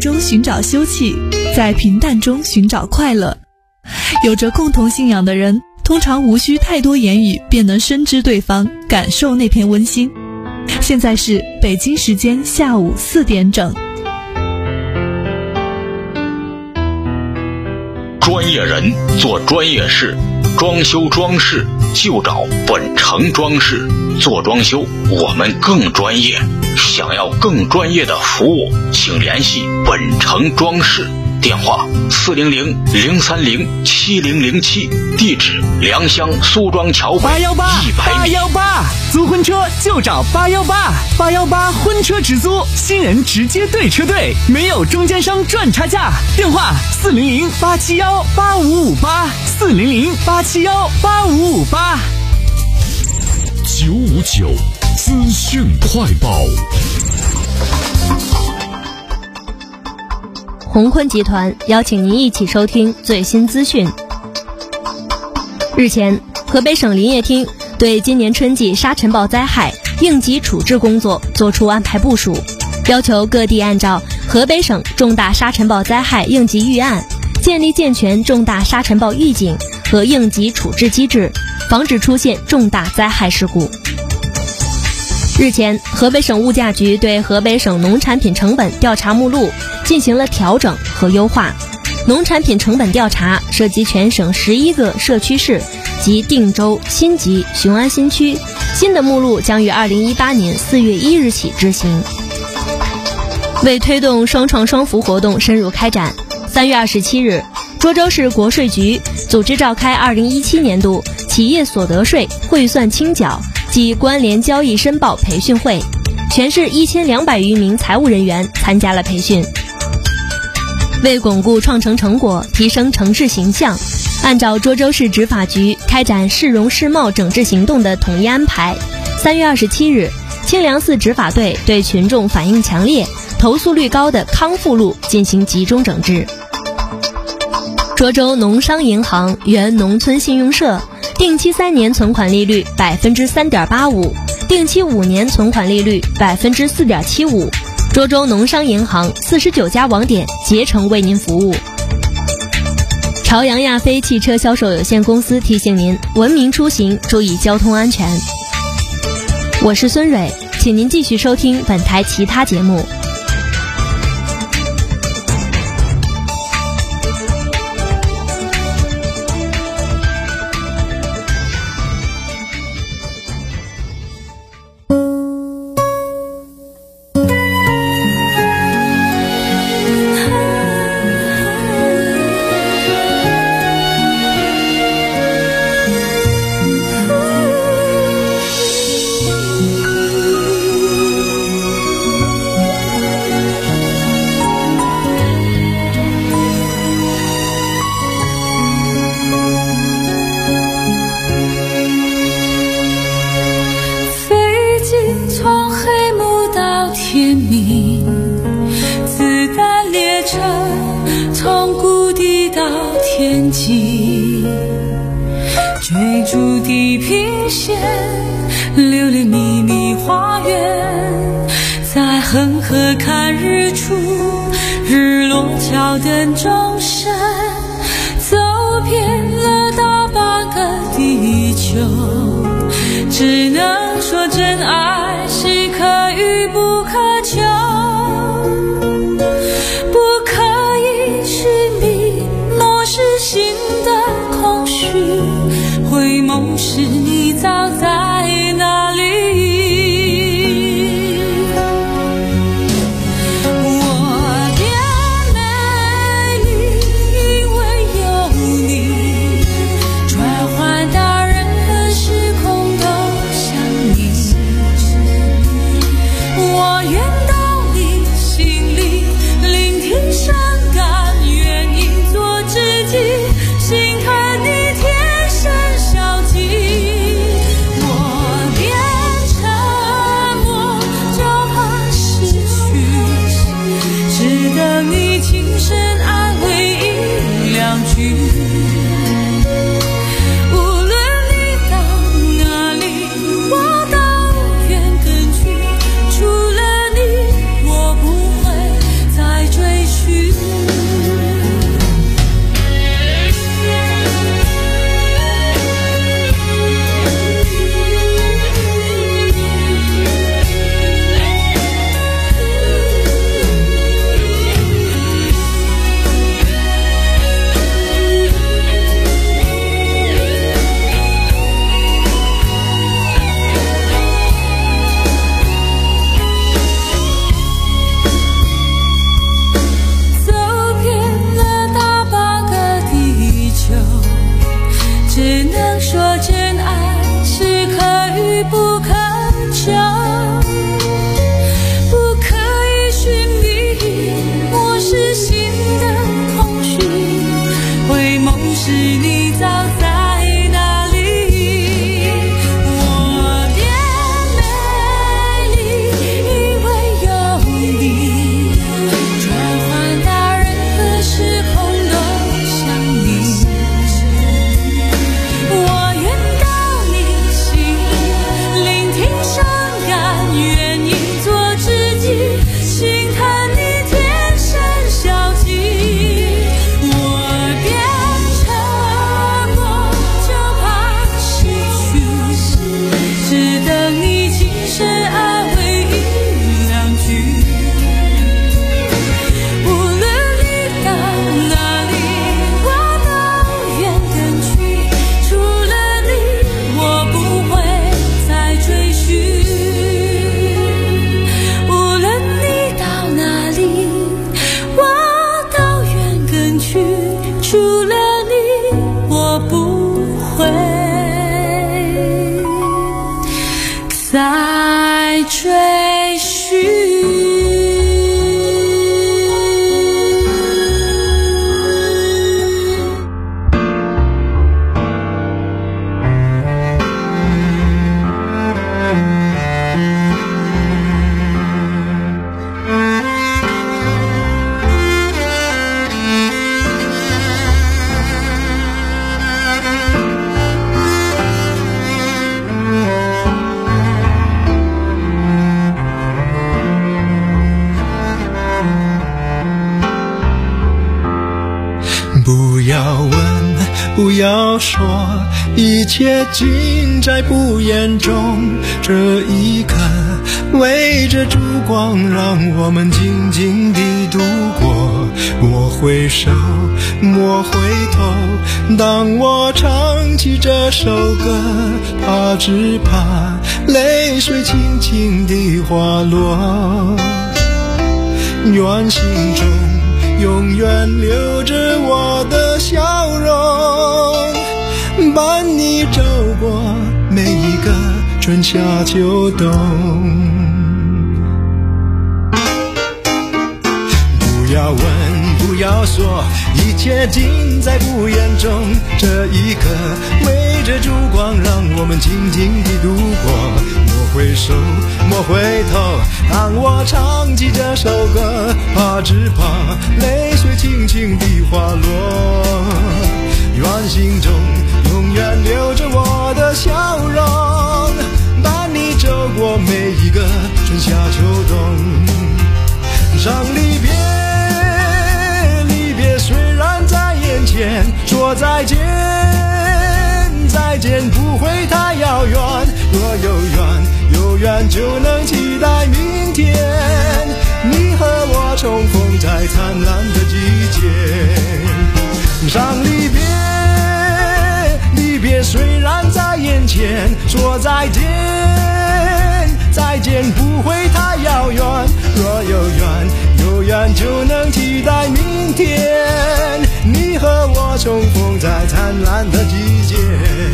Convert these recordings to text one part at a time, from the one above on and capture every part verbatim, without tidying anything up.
中寻找休憩，在平淡中寻找快乐。有着共同信仰的人，通常无需太多言语便能深知对方，感受那片温馨。现在是北京时间下午四点整。 专业人做专业事，装修装饰就找本城装饰。做装修我们更专业，想要更专业的服务，请联系本城装饰。电话四零零零三零七零零七，地址良乡苏庄桥北一百米。 八幺八，租婚车就找八幺八，八幺八婚车直租，新人直接对车队，没有中间商赚差价。电话四零零八七幺八五五八，四零零八七幺八五五八。 九五九资讯快报。 鸿坤集团邀请您一起收听最新资讯。日前，河北省林业厅对今年春季沙尘暴灾害应急处置工作作出安排部署，要求各地按照河北省重大沙尘暴灾害应急预案，建立健全重大沙尘暴预警和应急处置机制，防止出现重大灾害事故。日前，河北省物价局对河北省农产品成本调查目录进行了调整和优化。农产品成本调查涉及全省十一个社区市及定州、新集、雄安新区，新的目录将于二零一八年四月一日起执行。为推动双创双福活动深入开展，三月二十七日，涿州市国税局组织召开二零一七年度企业所得税汇算清缴及关联交易申报培训会，全市一千两百余名财务人员参加了培训。为巩固创城成果，提升城市形象，按照涿州市执法局开展市容市貌整治行动的统一安排，三月二十七日，清凉寺执法队对群众反映强烈、投诉率高的康复路进行集中整治。涿州农商银行原农村信用社定期三年存款利率百分之三点八五，定期五年存款利率百分之四点七五。涿州农商银行四十九家网点竭诚为您服务。朝阳亚飞汽车销售有限公司提醒您：文明出行，注意交通安全。我是孙蕊，请您继续收听本台其他节目。 追逐地平线，流连秘密花园，在恒河看日出，日落脚等钟声，走遍了大半个地球，只能说真爱是可遇不可求，不可以是你漠视心的空虚，回眸时你早在哪里。我变美丽，因为有你，转换到任何时空都像你。我愿到你心里，聆听伤感，愿意做知己，心疼你天生小气。我变沉默，就怕失去，只等你轻声安慰一两句。无论你到哪里，我都愿跟去，除了你，我不会再追寻。 要问，不要说，一切尽在不言中。这一刻围着烛光，让我们静静地度过。莫回首，莫回头，当我唱起这首歌，怕只怕泪水轻轻地滑落。愿心中永远留着我的笑容，伴你走过每一个春夏秋冬。不要问，不要说，一切尽在不言中。这一刻围着烛光，让我们静静地度过。莫回首，莫回头，当我唱起这首歌，怕只怕泪水轻轻地滑落。愿心中永远留着我的笑容，伴你走过每一个春夏秋冬。让离别虽然在眼前，说再见，再见不会太遥远。若有缘，有缘就能期待明天，你和我重逢在灿烂的季节。让离别，离别虽然在眼前，说再见，再见不会太遥远。若有缘，有缘就能期待明天，你和我重逢在灿烂的季节。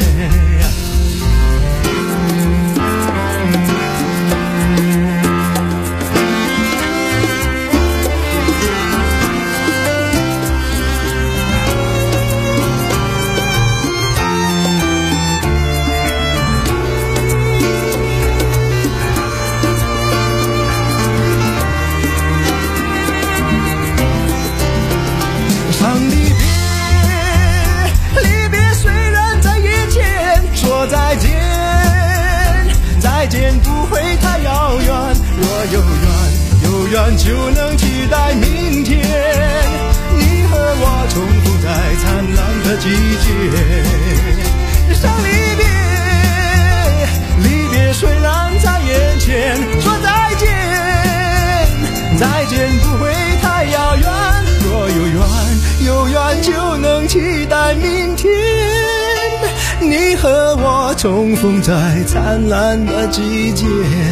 再见，再见不会太遥远。若有缘，有缘就能期待明天，你和我重逢在灿烂的季节。像离别，离别虽然在眼前，说再见，再见不会太遥远。若有缘，有缘就能期待明天，你和我重逢在灿烂的季节。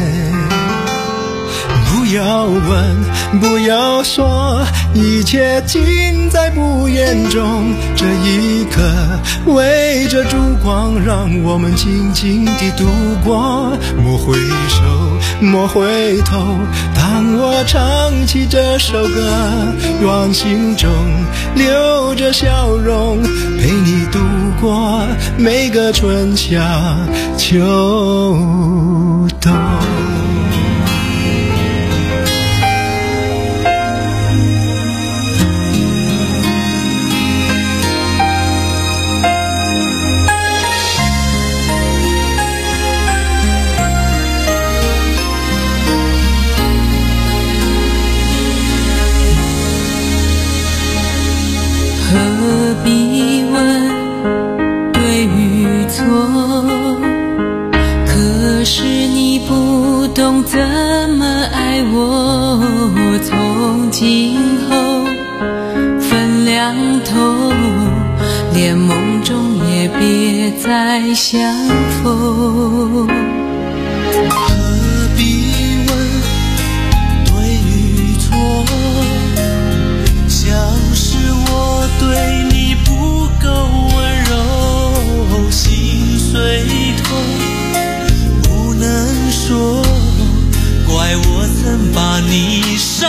不要问，不要说，一切尽在不言中。这一刻围着烛光，让我们静静地度过。莫回首，莫回头，当我唱起这首歌，愿心中留着笑容，陪你度过每个春夏秋冬。 何必问对与错，可是你不懂怎么爱我。从今后分两头，连梦中也别再相逢。 何必问对与错，像是我对你不够温柔，心碎痛不能说，怪我曾把你伤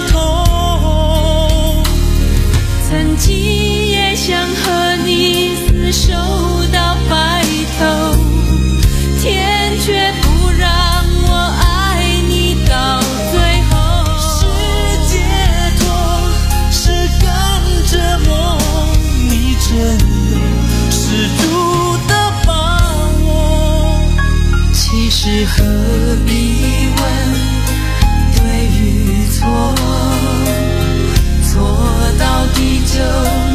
透。 曾经也想和你厮守到白头，天却不让我爱你到最后。 是解脱，是更折磨，你真有十足的把握。 其实何必问对与错，错到底就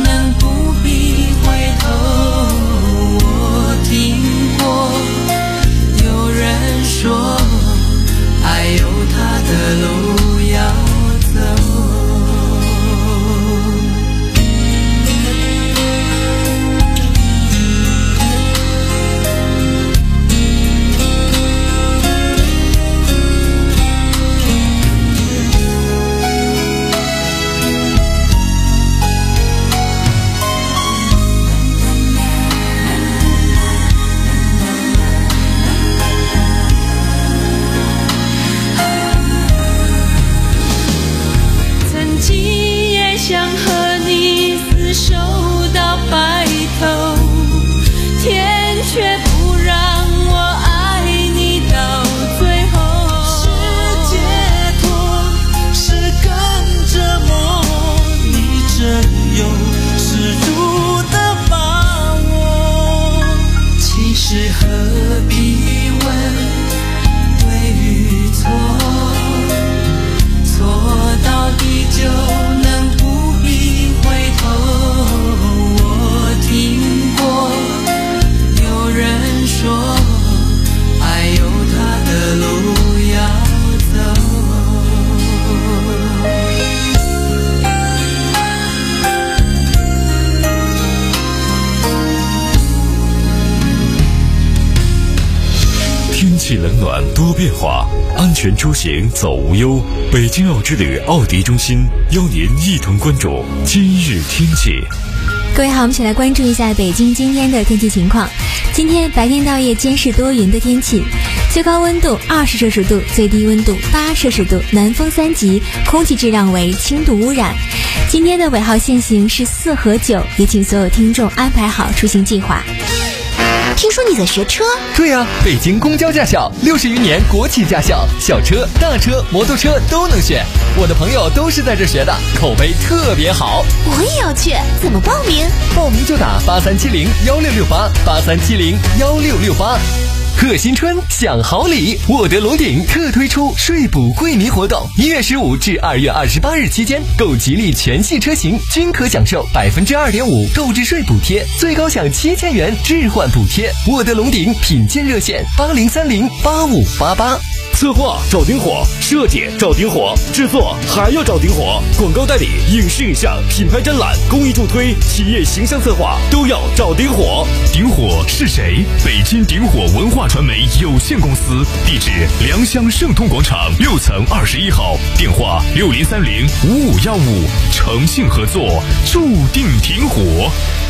气冷暖多变化，安全出行走无忧。北京奥之旅奥迪中心邀您一同关注今日天气。 各位好，我们一起来关注一下北京今天的天气情况。今天白天到夜间是多云的天气，最高温度二十摄氏度，最低温度八摄氏度，南风三级，空气质量为轻度污染。今天的尾号限行是四和九，也请所有听众安排好出行计划。 听说你在学车？ 对呀、啊，北京公交驾校六十余年国企驾校，小车、大车、摩托车都能选。我的朋友都是在这学的，口碑特别好。 我也要去，怎么报名？ 报名就打八三七零幺六六八，八三七零幺六六八。贺新春享好礼，沃德龙鼎特推出税补惠民活动，一月十五至二月二十八日期间，购吉利全系车型均可享受百分之二点五购置税补贴，最高享七千元置换补贴。沃德龙鼎品鉴热线八零三零八五八八。 策划找丁火，设计找丁火，制作还要找丁火，广告代理、影视影像、品牌展览、公益助推、企业形象策划都要找丁火。丁火是谁？北京丁火文化传媒有限公司，地址良乡盛通广场六层二十一号，电话六零三零五五幺五，诚信合作，注定挺火。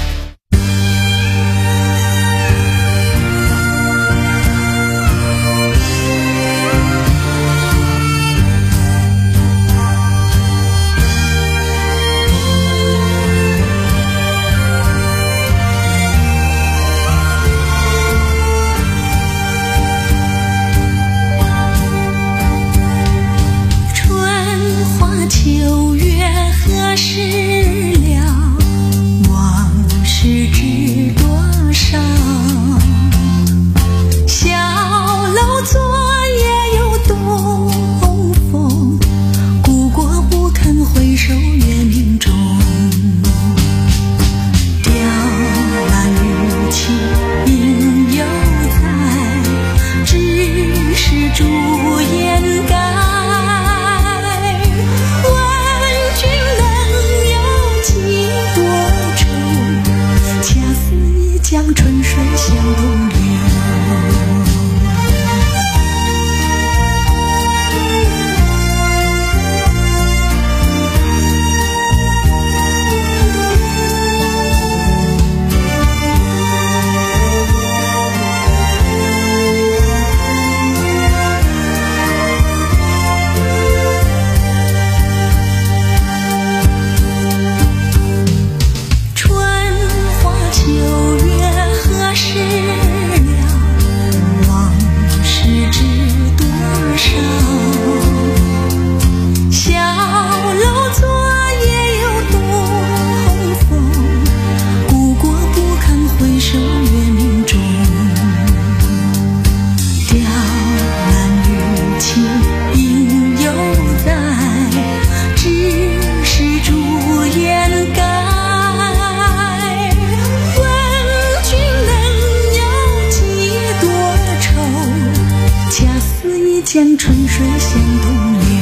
江春水向东流，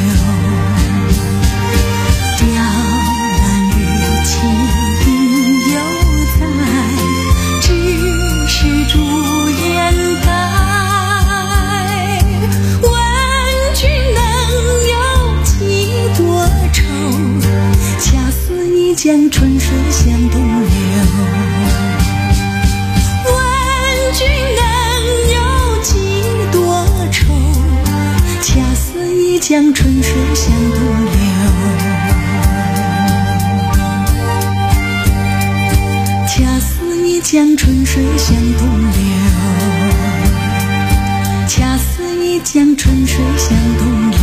雕栏玉砌应犹在，只是朱颜改。问君能有几多愁？恰似一江春水向东流。问君能有几多愁？恰似一江春水向东流，恰似一江春水向东流，恰似一江春水向东流。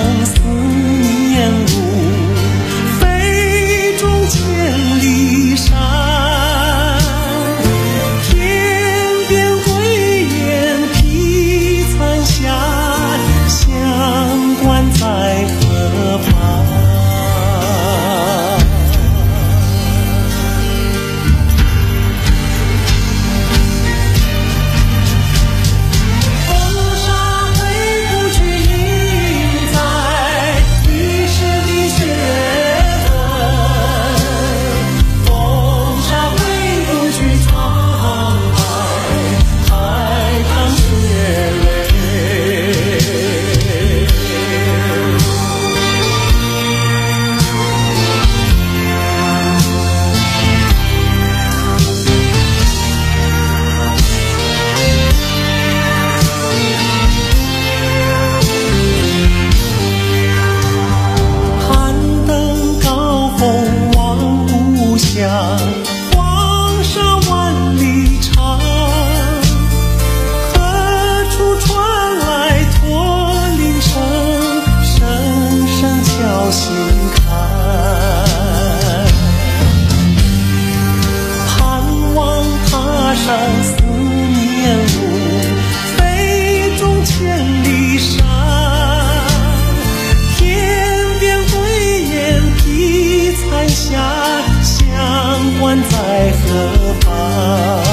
思念路，飞中千里山。天边归雁披残霞，相关在河畔。黄沙万里长，何处传来驼铃声，声声敲心坎。盼望踏上思念路，飞中千里山。天边归雁披残霞，相关在河畔。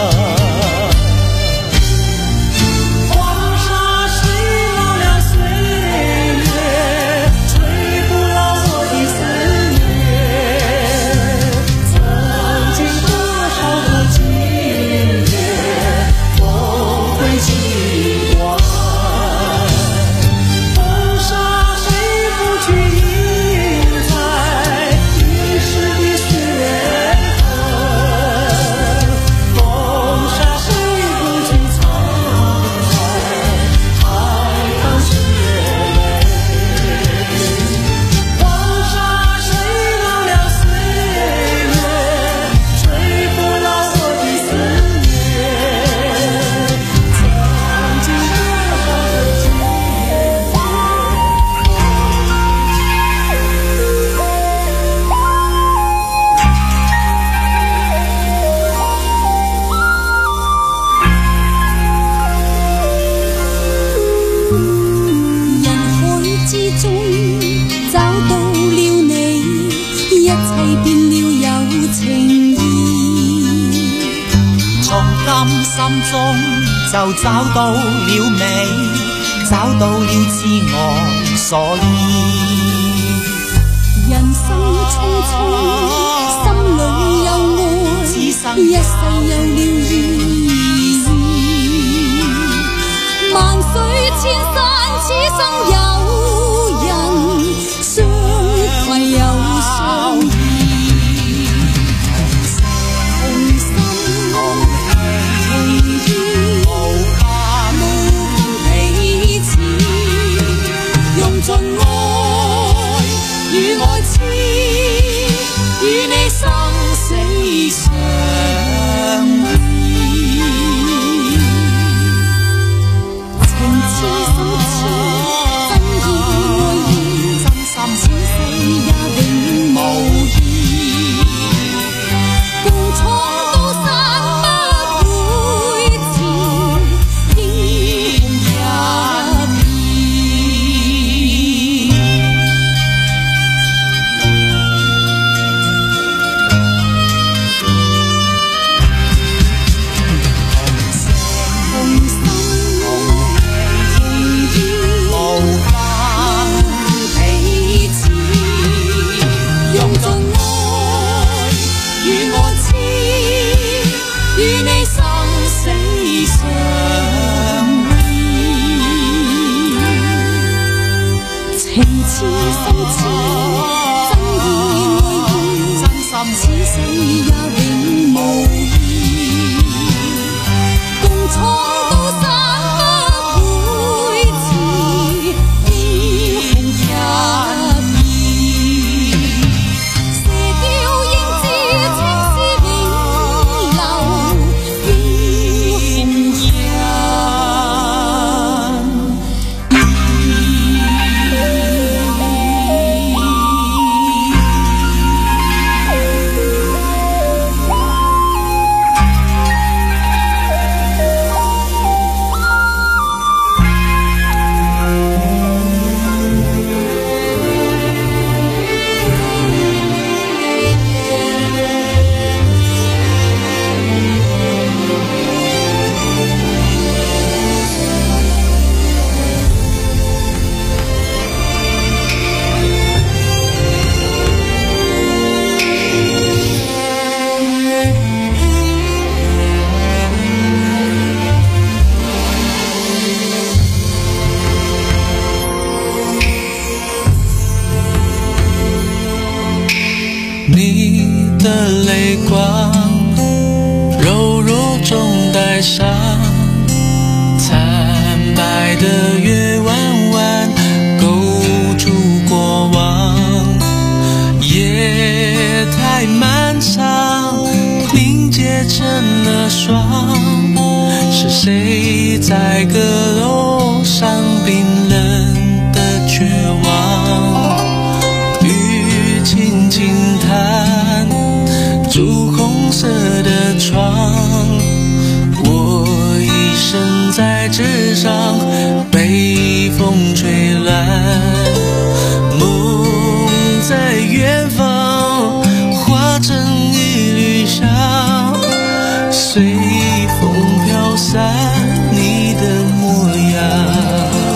黄沙水老了岁月，吹不老我的思念。曾经多少个今夜，梦回记挂。风沙谁不去印在历史的血痕，风沙谁不去藏在海棠血泪。黄沙谁老了岁月，吹不老我的思念。曾经多少个今夜。 人海之中找到了你，一切變了有情意。 從今心中就找到了你，找到了痴我所依。 人生匆匆，心裏有愛， 此生一世有了意義。萬水千山，此生有人相攜又相依。同心情意，無分彼此，用盡愛與愛痴，與你生死相依。情痴心痴，真意愛意，此世也永無異。共闖高山不會遲，英雄一意。同心情意，無分彼此，用盡愛與愛痴，與你生死相依。情痴心痴，真意愛意，此世也永無異。共闖高山不會遲，英雄一意。射雕英姿，青絲永留，英雄一意。 你的泪光，柔弱中带伤，惨白的月弯弯勾住过往。夜太漫长，凝结成了霜，是谁在阁楼上冰冷的绝望？雨轻轻弹，朱红色的窗，我一生在纸上被风吹乱，梦在远方化成一缕香，随风飘散你的模样。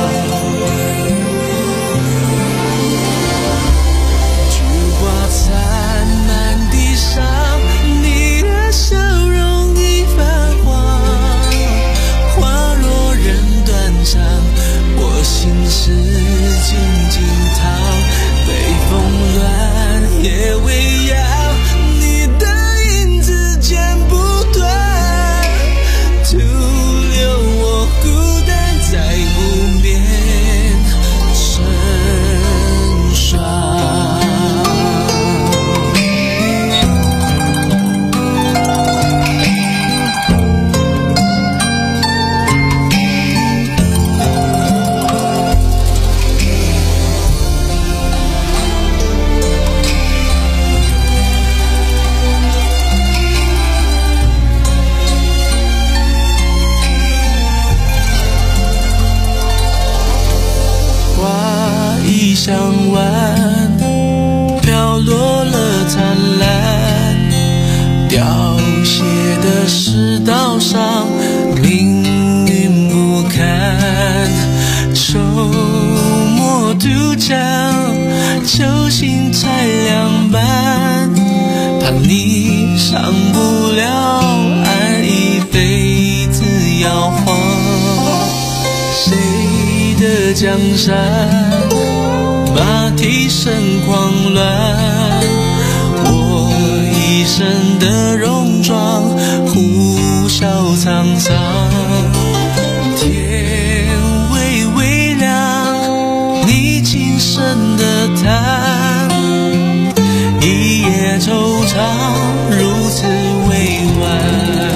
菊花残满地上，你的笑容已泛黄，花若人断肠，我心事静静躺，北风乱夜未央，你的影子剪不断，徒留我孤单在无边成双。花已香完，飘落了灿烂，凋谢的世道上命运不堪。周末渡江，酒醒才凉半，怕你上不了岸，一辈子摇晃。谁的江山，马蹄声狂乱，我一生的戎装，呼啸沧桑。天微微亮，你轻声的叹，一夜惆怅，如此委婉。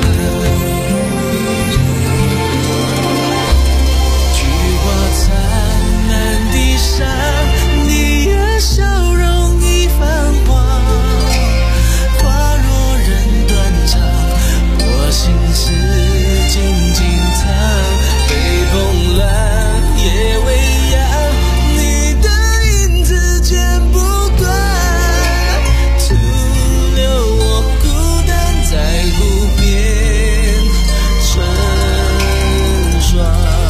你的笑容已泛黄，花若人断肠，我心事静静藏，北风乱夜未央，你的影子剪不断，徒留我孤单在湖边成双。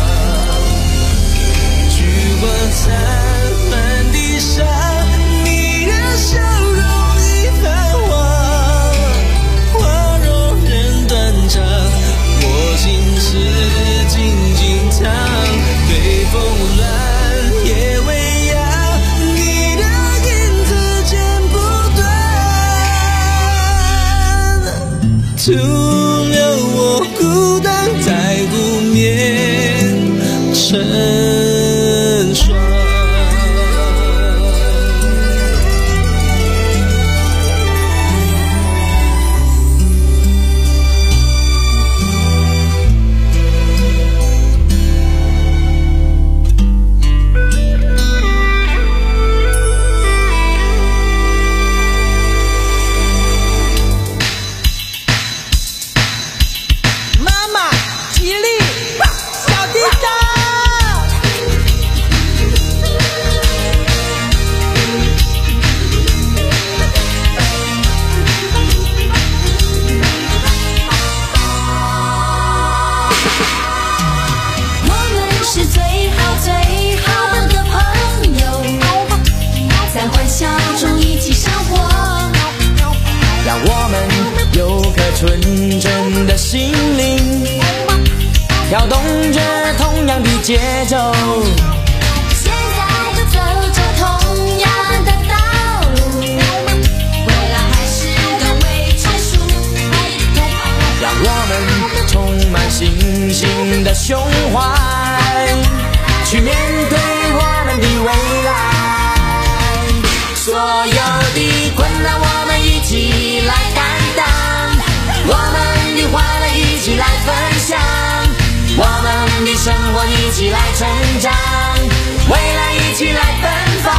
菊花残满地上，你的笑容已泛黄，花若人断肠，我心事静静藏，北风乱夜未央，你的影子剪不断，徒留我孤单在湖面成双。 妈妈，吉利，小叮当。 我们是最好最好的朋友，在欢笑中一起生活。 让我们有颗纯真的心灵，跳动着同样的节奏。 现在都走着同样的道路， 起来奔放。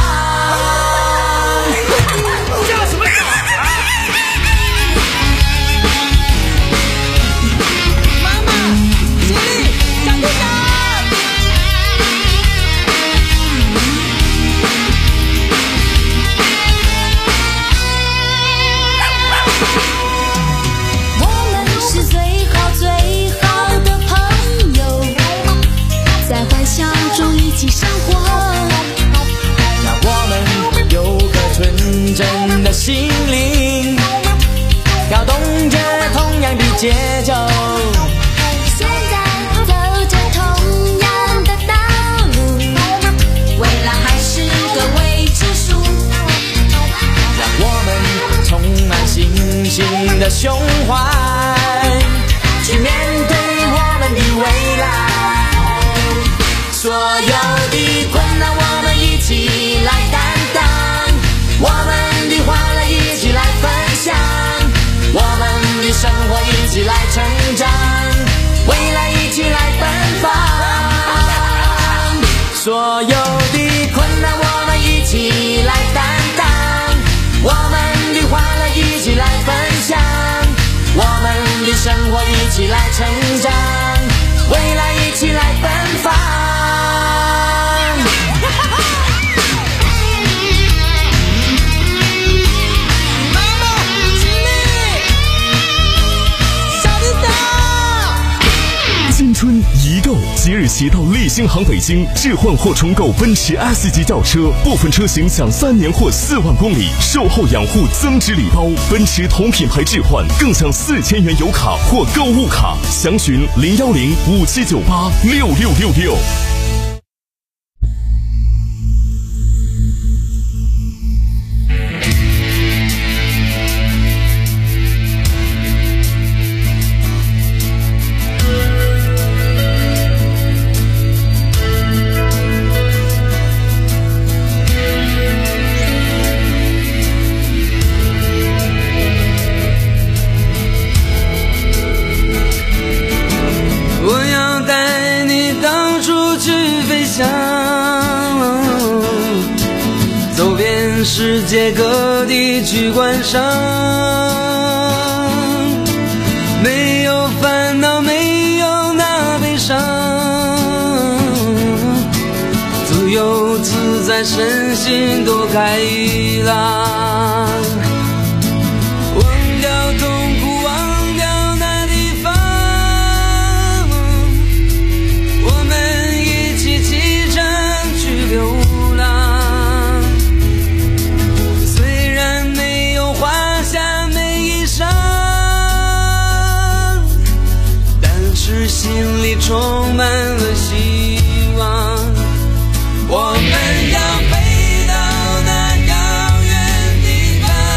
叫什么叫啊？ 妈妈，经理，张队长。 我们是最好最好的朋友，在欢笑中一起生活。 让我们有个纯真的心灵，跳动着同样的节奏。 现在走着同样的道路，未来还是个未知数。 让我们充满信心的胸怀，去面对我们的未来。所有的困难我们一起来担当，我们的欢乐一起来分享，我们的生活一起来成长，未来一起来奔放。所有的困难我们一起来担当，我们的欢乐一起来分享，我们的生活一起来成长，未来一起来奔放。妈妈，经理，小队长。 新春一购，即日起到立新航北京置换或重购奔驰 S 级轿车，部分车型享三年或四万公里售后养护增值礼包，奔驰同品牌置换更享四千元油卡或购物卡。详询零幺零五七九八六六六六。 我要带你到处去飞翔，走遍世界各地去观赏，没有烦恼，没有那悲伤，自由自在，身心多开朗。忘掉痛苦，忘掉那地方，我们一起启程去流浪。虽然没有华厦美衣裳，但是心里充满了希望。我们要飞到那遥远地方，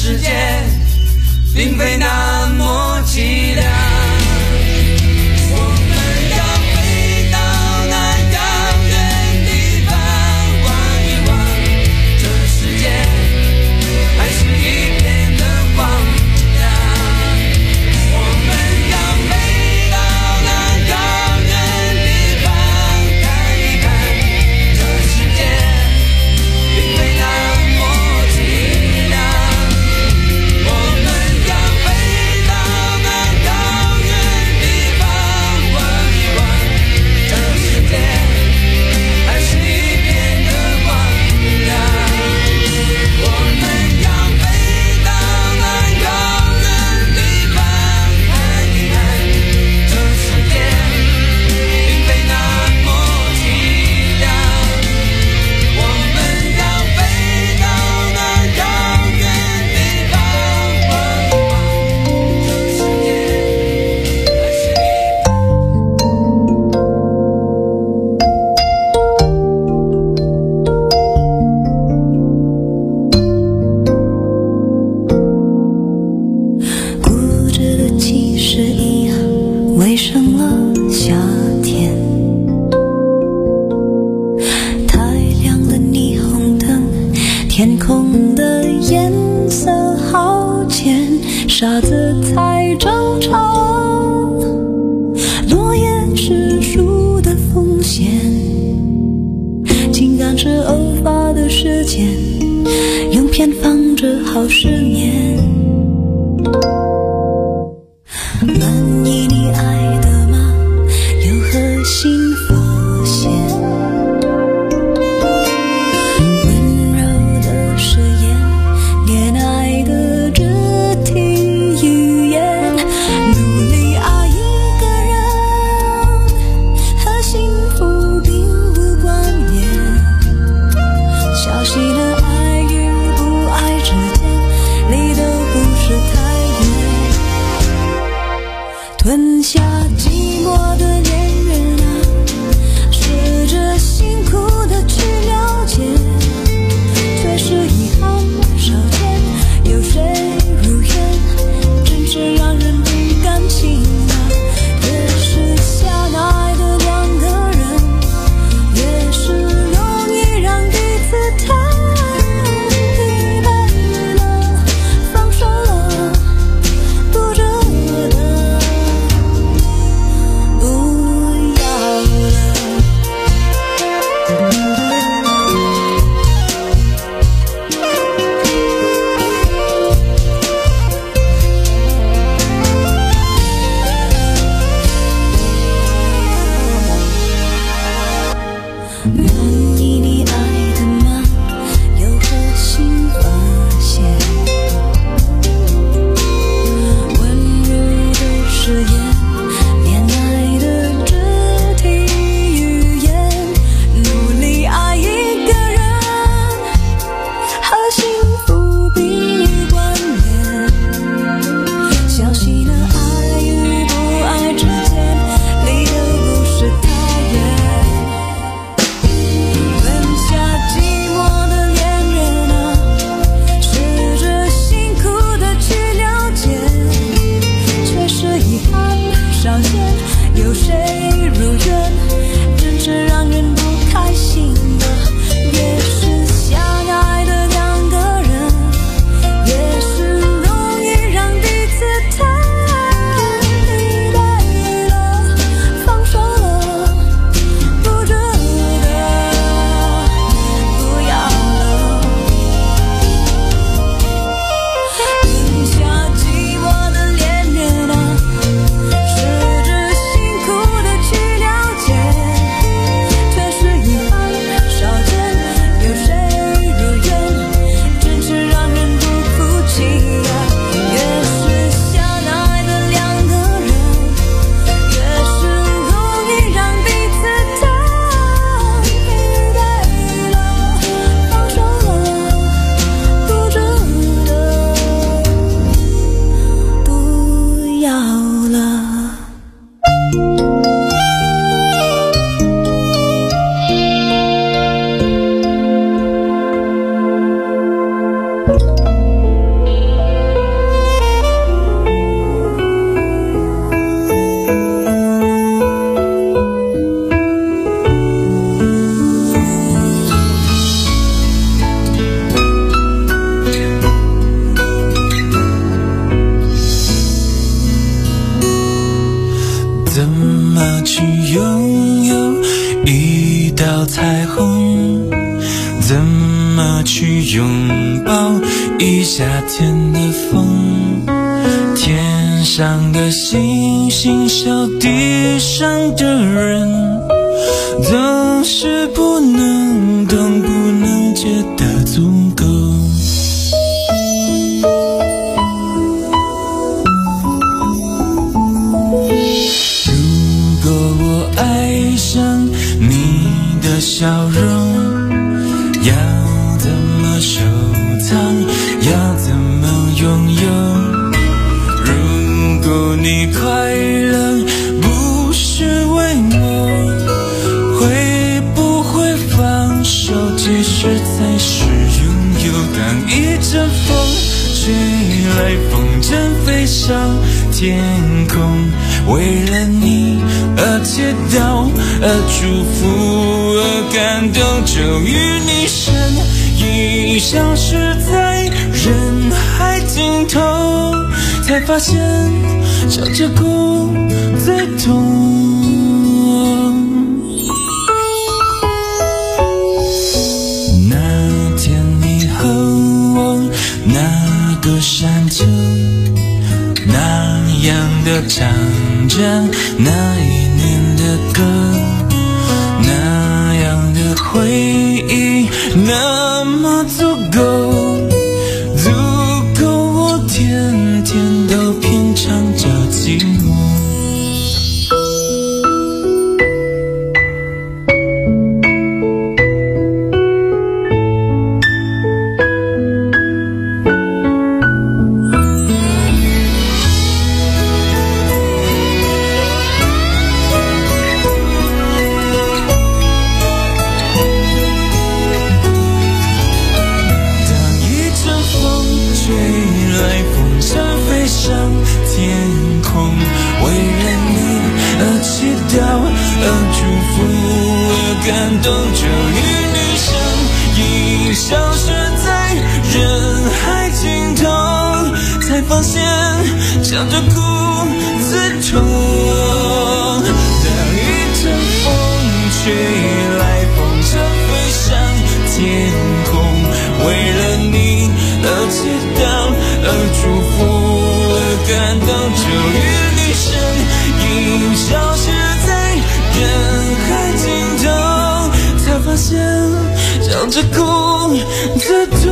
世界并非那么凄凉。 傻子才争吵，落叶是树的风险，情感是偶发的事件，用偏方治好失眠。满意你爱的吗？有何新发现？温柔的誓言，恋爱的肢体语言，努力爱一个人和幸福并无关联。消息了爱与不爱之间，离得不是太远。吞下么去拥有一道彩虹？怎么去拥抱一夏天的风？天上的星星笑地上的人，总是不能懂，不能觉得足够。如果我爱上你的笑容，要怎么收藏，要怎么拥有？如果你快乐不是为我，会不会放手，其实才是拥有？当一阵风吹来，风筝飞上天空，为了你而祈祷，而祝福，而感动，终于你身影消失在人海尽头，才发现笑着哭最痛。那天你和我那个山丘，那样的唱着那一年的歌，那样的回忆那么足够，足够我天天都品尝着寂寞。感动，终于你身影消失在人海尽头，才发现笑着哭最痛。当一阵风吹来，风筝飞上天空，为了你而祈祷，而祝福，而感动，终于你身影消失在人海尽头，才发现笑着哭最痛。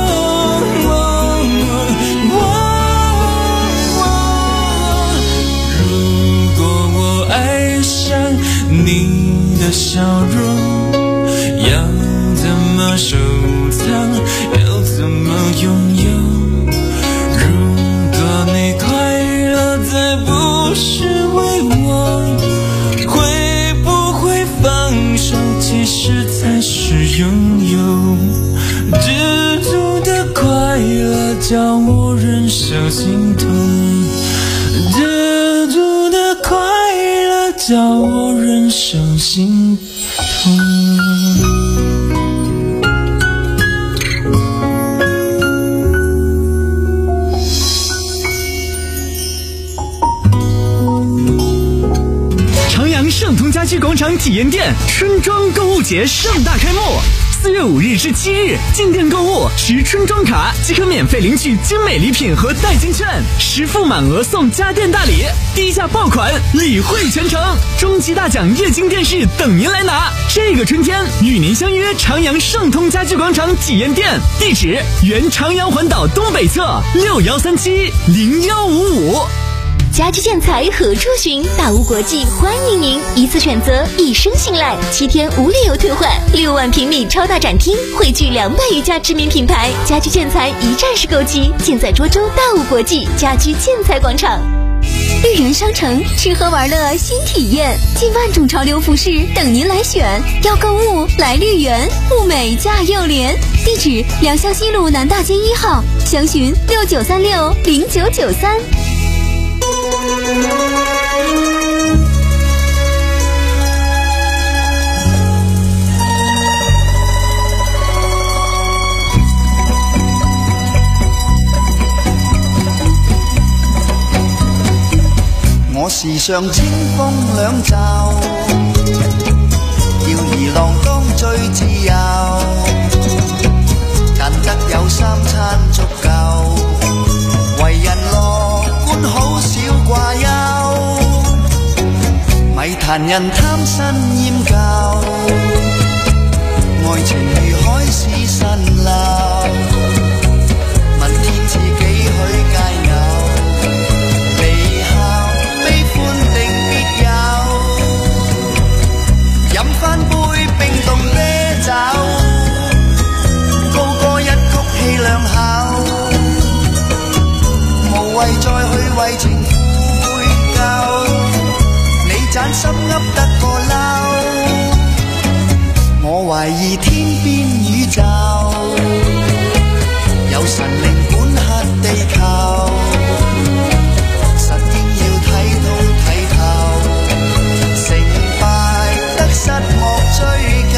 如果我爱上你的笑容，要怎么收藏，要怎么拥有？如果你快乐再不是为我，会不会放手，其实才是拥有？知足的快乐叫我忍受心痛，知足的快乐叫我忍受心痛。 盛通家居广场体验店春装购物节盛大开幕，四月五日至七日，进店购物持春装卡即可免费领取精美礼品和代金券，实付满额送家电大礼，低价爆款，礼惠全程，终极大奖液晶电视等您来拿。这个春天与您相约长阳盛通家居广场体验店，地址原长阳环岛东北侧六幺三七零幺五五。 家居建材何处寻？大屋国际欢迎您，一次选择，一生信赖，七天无理由退换，六万平米超大展厅，汇聚两百余家知名品牌，家居建材一站式购齐，建在涿州大屋国际家居建材广场。绿园商城，吃喝玩乐新体验，近万种潮流服饰等您来选。要购物来绿园，物美价又廉。地址：良乡西路南大街一号，详询六九三六零九九三。 我時常清風兩袖，吊兒郎當最自由，但得有三餐足夠，為人樂觀好少掛憂，咪談人貪新厭舊，愛情如海市蜃樓，問天賜幾許佳偶，離校悲歡定別有，飲返杯冰凍啤酒，高歌一曲氣兩口，無謂再去為情悔疚，你盞心噏得個嬲，我懷疑天邊宇宙有神靈管轄地球，實應要睇通睇透，成敗得失莫追究。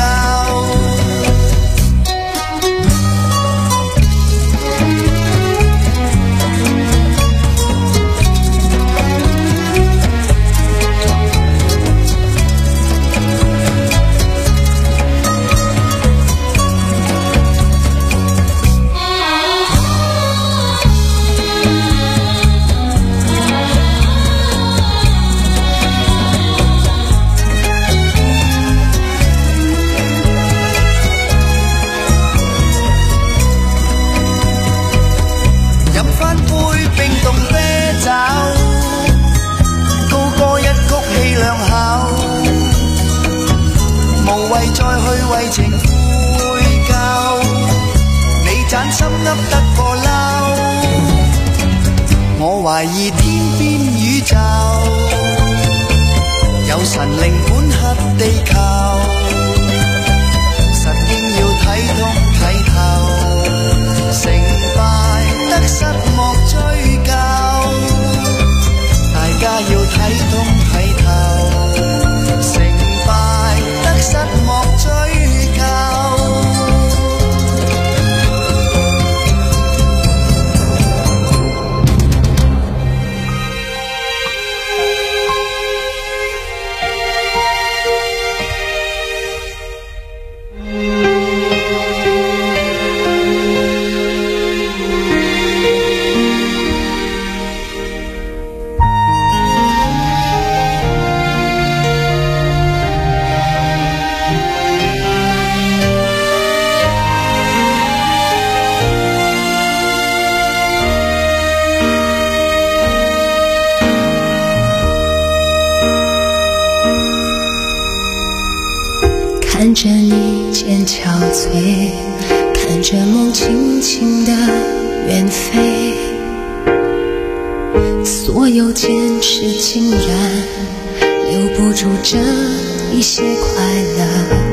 我懷疑天邊宇宙有神靈管轄地球，實應要睇通睇透，成敗得失莫追究，大家要睇通睇透，成敗得失莫追究。 看着你渐憔悴，看着梦轻轻地远飞，所有坚持竟然留不住这一些快乐，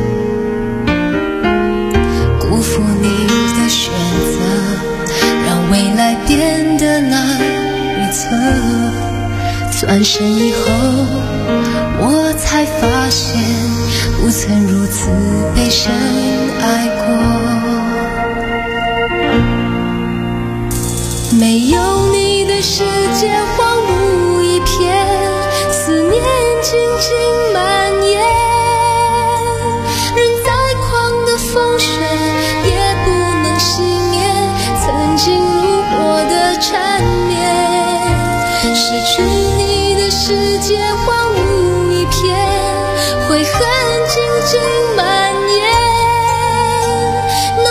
辜负你的选择，让未来变得难预测，转身以后我才发现不曾如此被深爱过，没有你的世界荒芜一片，思念静静蔓延，人再狂的风雪也不能熄灭曾经如火的缠绵，失去你的世界荒芜一片，悔恨静静蔓延，那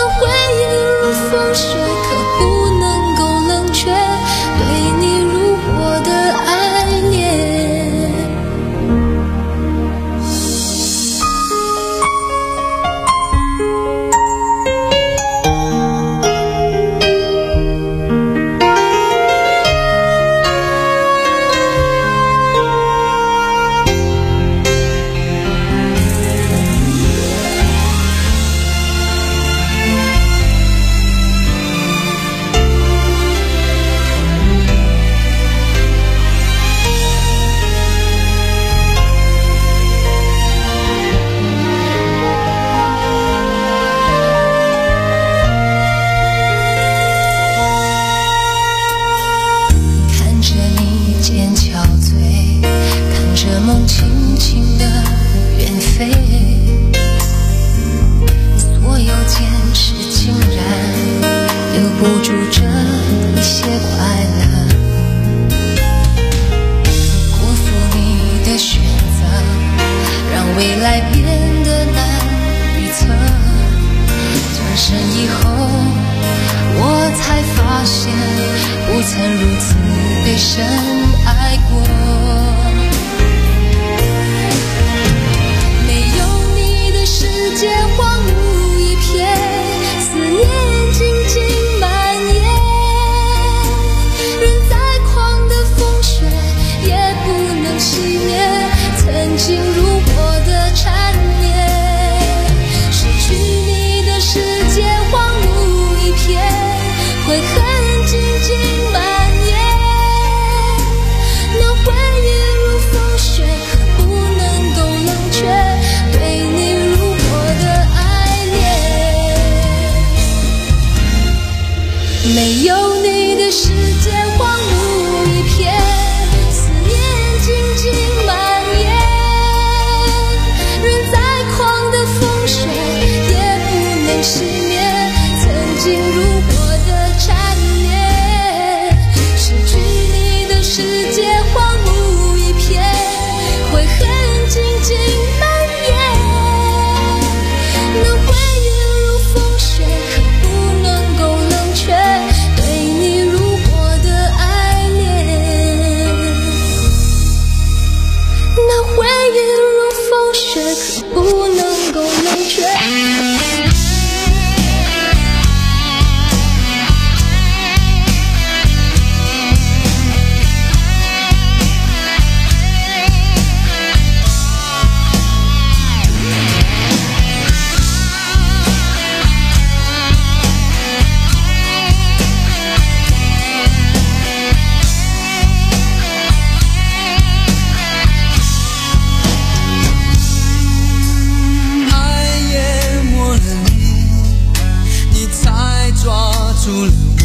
留不住这一些快乐，辜负你的选择，让未来变得难预测。转身以后，我才发现不曾如此被深爱过。没有你的世界荒芜一片，思念静静蔓延，人再狂的风雪也不能熄灭曾经如火的缠绵。失去你的世界荒芜一片，悔恨静静蔓延，那回忆如风雪，可不能够冷却对你如火的爱恋。没有你的世界荒芜一片，思念静静蔓延，人再狂的风雪也不能熄灭曾经如火的缠绵。失去你的世界荒芜一片，悔恨静静蔓延，那回忆如风雪，可不能够冷却对你如火的爱恋。那回忆如风雪，可不能够冷却。 爱淹没了你，你才抓住了